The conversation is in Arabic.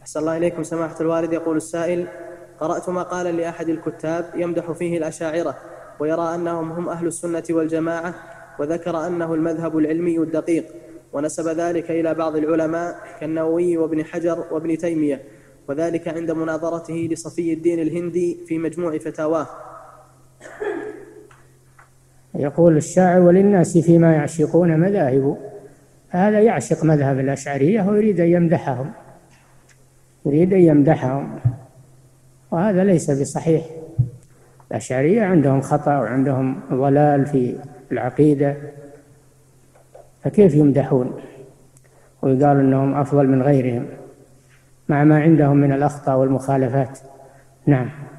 أحسن الله إليكم سماحة الوالد. يقول السائل: قرأت مقالا لأحد الكتاب يمدح فيه الأشاعرة ويرى أنهم هم أهل السنة والجماعة، وذكر أنه المذهب العلمي الدقيق، ونسب ذلك إلى بعض العلماء كالنووي وابن حجر وابن تيمية، وذلك عند مناظرته لصفي الدين الهندي في مجموع فتاواه. يقول الشاعر: وللناس فيما يعشقون مذاهب. هذا يعشق مذهب الأشعرية ويريد أن يمدحهم، وهذا ليس بصحيح. الأشعرية عندهم خطأ وعندهم ضلال في العقيدة، فكيف يمدحون ويقال أنهم أفضل من غيرهم مع ما عندهم من الأخطاء والمخالفات؟ نعم.